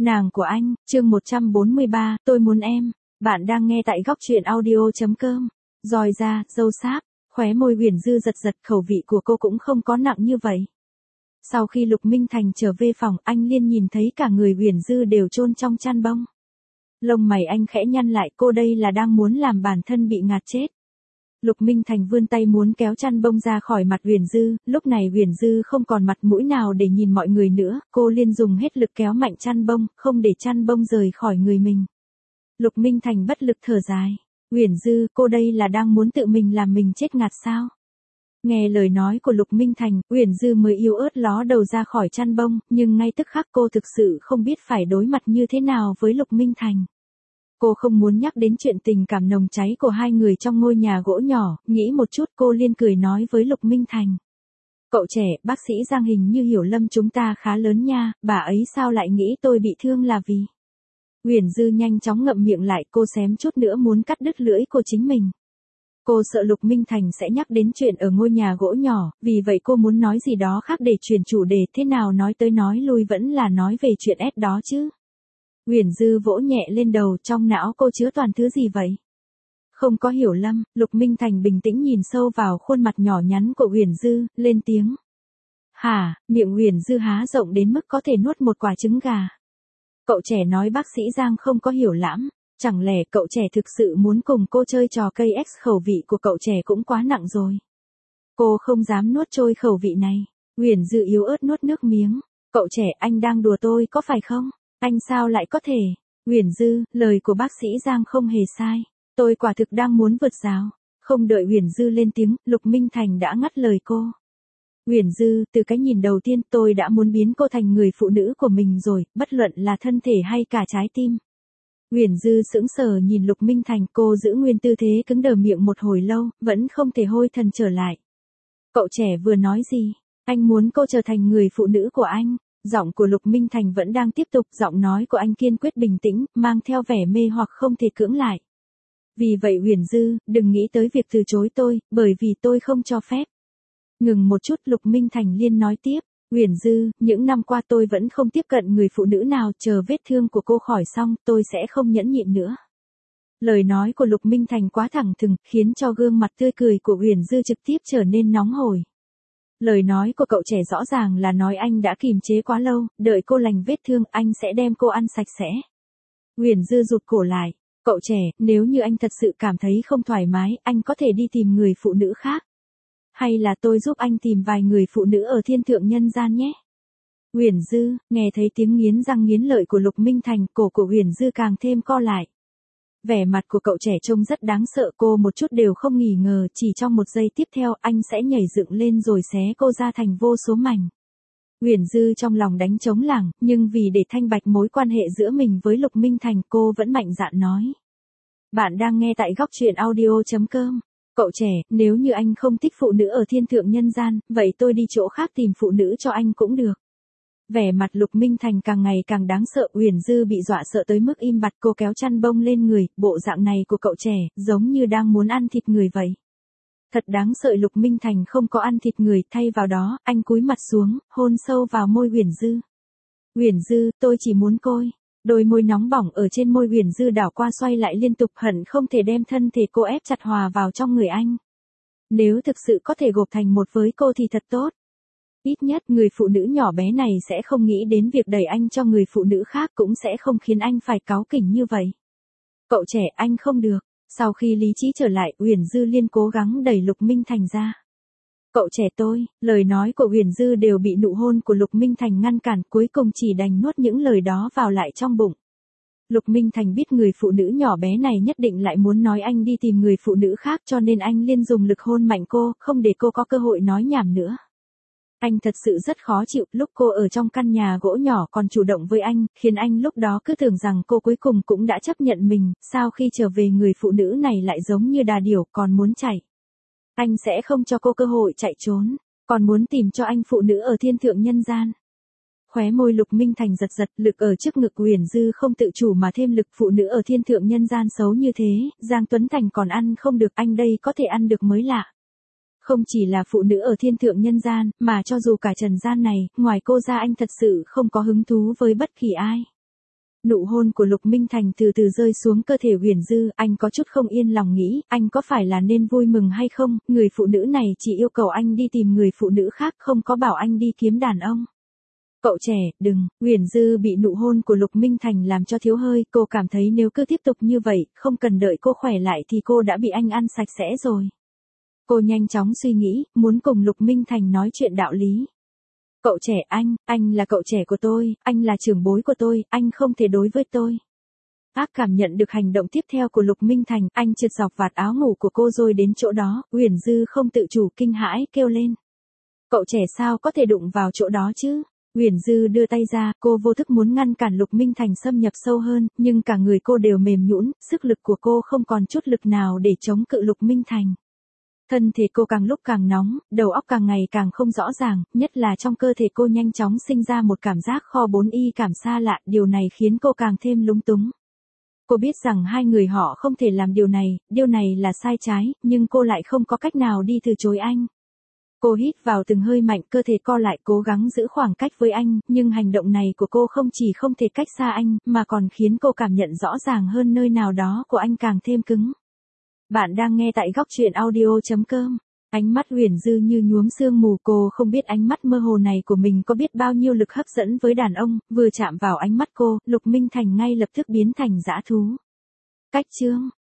Nàng của anh, chương 143, tôi muốn em. Bạn đang nghe tại góc truyện audio.com. Roi ra, dâu sáp, khóe môi Huyền Dư giật giật, khẩu vị của cô cũng không có nặng như vậy. Sau khi Lục Minh Thành trở về phòng, anh liền nhìn thấy cả người Huyền Dư đều chôn trong chăn bông. Lông mày anh khẽ nhăn lại, cô đây là đang muốn làm bản thân bị ngạt chết. Lục Minh Thành vươn tay muốn kéo chăn bông ra khỏi mặt Huyền Dư, lúc này Huyền Dư không còn mặt mũi nào để nhìn mọi người nữa, cô liền dùng hết lực kéo mạnh chăn bông, không để chăn bông rời khỏi người mình. Lục Minh Thành bất lực thở dài, Huyền Dư, cô đây là đang muốn tự mình làm mình chết ngạt sao? Nghe lời nói của Lục Minh Thành, Huyền Dư mới yếu ớt ló đầu ra khỏi chăn bông, nhưng ngay tức khắc cô thực sự không biết phải đối mặt như thế nào với Lục Minh Thành. Cô không muốn nhắc đến chuyện tình cảm nồng cháy của hai người trong ngôi nhà gỗ nhỏ, nghĩ một chút cô liền cười nói với Lục Minh Thành. Cậu trẻ, bác sĩ Giang hình như hiểu lầm chúng ta khá lớn nha, bà ấy sao lại nghĩ tôi bị thương là vì. Huyền Dư nhanh chóng ngậm miệng lại, cô xém chút nữa muốn cắt đứt lưỡi của chính mình. Cô sợ Lục Minh Thành sẽ nhắc đến chuyện ở ngôi nhà gỗ nhỏ, vì vậy cô muốn nói gì đó khác để chuyển chủ đề, thế nào nói tới nói lui vẫn là nói về chuyện S đó chứ. Huyền Dư vỗ nhẹ lên đầu, trong não cô chứa toàn thứ gì vậy? Không có hiểu lầm, Lục Minh Thành bình tĩnh nhìn sâu vào khuôn mặt nhỏ nhắn của Huyền Dư, lên tiếng. Hả, miệng Huyền Dư há rộng đến mức có thể nuốt một quả trứng gà. Cậu trẻ nói bác sĩ Giang không có hiểu lắm, chẳng lẽ cậu trẻ thực sự muốn cùng cô chơi trò cây X, khẩu vị của cậu trẻ cũng quá nặng rồi. Cô không dám nuốt trôi khẩu vị này. Huyền Dư yếu ớt nuốt nước miếng. Cậu trẻ, anh đang đùa tôi có phải không? Anh sao lại có thể? Huyền Dư, lời của bác sĩ Giang không hề sai. Tôi quả thực đang muốn vượt rào. Không đợi Huyền Dư lên tiếng, Lục Minh Thành đã ngắt lời cô. Huyền Dư, từ cái nhìn đầu tiên tôi đã muốn biến cô thành người phụ nữ của mình rồi, bất luận là thân thể hay cả trái tim. Huyền Dư sững sờ nhìn Lục Minh Thành, cô giữ nguyên tư thế cứng đờ miệng một hồi lâu, vẫn không thể hôi thần trở lại. Cậu trẻ vừa nói gì? Anh muốn cô trở thành người phụ nữ của anh. Giọng của Lục Minh Thành vẫn đang tiếp tục, giọng nói của anh kiên quyết bình tĩnh, mang theo vẻ mê hoặc không thể cưỡng lại. Vì vậy Huyền Dư, đừng nghĩ tới việc từ chối tôi, bởi vì tôi không cho phép. Ngừng một chút, Lục Minh Thành liên nói tiếp. Huyền Dư, những năm qua tôi vẫn không tiếp cận người phụ nữ nào, chờ vết thương của cô khỏi xong, tôi sẽ không nhẫn nhịn nữa. Lời nói của Lục Minh Thành quá thẳng thừng, khiến cho gương mặt tươi cười của Huyền Dư trực tiếp trở nên nóng hổi. Lời nói của cậu trẻ rõ ràng là nói anh đã kìm chế quá lâu, đợi cô lành vết thương, anh sẽ đem cô ăn sạch sẽ. Huyền Dư rụt cổ lại. Cậu trẻ, nếu như anh thật sự cảm thấy không thoải mái, anh có thể đi tìm người phụ nữ khác. Hay là tôi giúp anh tìm vài người phụ nữ ở thiên thượng nhân gian nhé. Huyền Dư, nghe thấy tiếng nghiến răng nghiến lợi của Lục Minh Thành, cổ của Huyền Dư càng thêm co lại. Vẻ mặt của cậu trẻ trông rất đáng sợ, cô một chút đều không nghi ngờ, chỉ trong một giây tiếp theo anh sẽ nhảy dựng lên rồi xé cô ra thành vô số mảnh. Huyền Dư trong lòng đánh trống lảng, nhưng vì để thanh bạch mối quan hệ giữa mình với Lục Minh Thành, cô vẫn mạnh dạn nói. Bạn đang nghe tại góc truyện audio.com. Cậu trẻ, nếu như anh không thích phụ nữ ở thiên thượng nhân gian, vậy tôi đi chỗ khác tìm phụ nữ cho anh cũng được. Vẻ mặt Lục Minh Thành càng ngày càng đáng sợ, Huyền Dư bị dọa sợ tới mức im bặt, cô kéo chăn bông lên người, bộ dạng này của cậu trẻ, giống như đang muốn ăn thịt người vậy. Thật đáng sợ, Lục Minh Thành không có ăn thịt người, thay vào đó, anh cúi mặt xuống, hôn sâu vào môi Huyền Dư. Huyền Dư, tôi chỉ muốn côi. Đôi môi nóng bỏng ở trên môi Huyền Dư đảo qua xoay lại liên tục, hận không thể đem thân thể cô ép chặt hòa vào trong người anh. Nếu thực sự có thể gộp thành một với cô thì thật tốt. Ít nhất người phụ nữ nhỏ bé này sẽ không nghĩ đến việc đẩy anh cho người phụ nữ khác, cũng sẽ không khiến anh phải cáu kỉnh như vậy. Cậu trẻ, anh không được. Sau khi lý trí trở lại, Huyền Dư liên cố gắng đẩy Lục Minh Thành ra. Cậu trẻ tôi, lời nói của Huyền Dư đều bị nụ hôn của Lục Minh Thành ngăn cản, cuối cùng chỉ đành nuốt những lời đó vào lại trong bụng. Lục Minh Thành biết người phụ nữ nhỏ bé này nhất định lại muốn nói anh đi tìm người phụ nữ khác, cho nên anh liên dùng lực hôn mạnh cô, không để cô có cơ hội nói nhảm nữa. Anh thật sự rất khó chịu, lúc cô ở trong căn nhà gỗ nhỏ còn chủ động với anh, khiến anh lúc đó cứ tưởng rằng cô cuối cùng cũng đã chấp nhận mình, sao khi trở về người phụ nữ này lại giống như đà điểu còn muốn chạy. Anh sẽ không cho cô cơ hội chạy trốn, còn muốn tìm cho anh phụ nữ ở thiên thượng nhân gian. Khóe môi Lục Minh Thành giật giật, lực ở trước ngực Huyền Dư không tự chủ mà thêm lực, phụ nữ ở thiên thượng nhân gian xấu như thế, Giang Tuấn Thành còn ăn không được, anh đây có thể ăn được mới lạ. Không chỉ là phụ nữ ở thiên thượng nhân gian, mà cho dù cả trần gian này, ngoài cô ra anh thật sự không có hứng thú với bất kỳ ai. Nụ hôn của Lục Minh Thành từ từ rơi xuống cơ thể Huyền Dư, anh có chút không yên lòng nghĩ, anh có phải là nên vui mừng hay không, người phụ nữ này chỉ yêu cầu anh đi tìm người phụ nữ khác, không có bảo anh đi kiếm đàn ông. Cậu trẻ, đừng, Huyền Dư bị nụ hôn của Lục Minh Thành làm cho thiếu hơi, cô cảm thấy nếu cứ tiếp tục như vậy, không cần đợi cô khỏe lại thì cô đã bị anh ăn sạch sẽ rồi. Cô nhanh chóng suy nghĩ, muốn cùng Lục Minh Thành nói chuyện đạo lý. Cậu trẻ anh là cậu trẻ của tôi, anh là trưởng bối của tôi, anh không thể đối với tôi. Ác cảm nhận được hành động tiếp theo của Lục Minh Thành, anh trượt dọc vạt áo ngủ của cô rồi đến chỗ đó, Huyền Dư không tự chủ kinh hãi kêu lên. Cậu trẻ sao có thể đụng vào chỗ đó chứ? Huyền Dư đưa tay ra, cô vô thức muốn ngăn cản Lục Minh Thành xâm nhập sâu hơn, nhưng cả người cô đều mềm nhũn, sức lực của cô không còn chút lực nào để chống cự Lục Minh Thành. Thân thể cô càng lúc càng nóng, đầu óc càng ngày càng không rõ ràng, nhất là trong cơ thể cô nhanh chóng sinh ra một cảm giác kho 4Y cảm xa lạ, điều này khiến cô càng thêm lúng túng. Cô biết rằng hai người họ không thể làm điều này là sai trái, nhưng cô lại không có cách nào đi từ chối anh. Cô hít vào từng hơi mạnh, cơ thể co lại cố gắng giữ khoảng cách với anh, nhưng hành động này của cô không chỉ không thể cách xa anh, mà còn khiến cô cảm nhận rõ ràng hơn nơi nào đó của anh càng thêm cứng. Bạn đang nghe tại góc truyện audio.com. Ánh mắt Huyền Dư như nhuốm sương mù, cô không biết ánh mắt mơ hồ này của mình có biết bao nhiêu lực hấp dẫn với đàn ông, vừa chạm vào ánh mắt cô, Lục Minh Thành ngay lập tức biến thành dã thú. Cách chương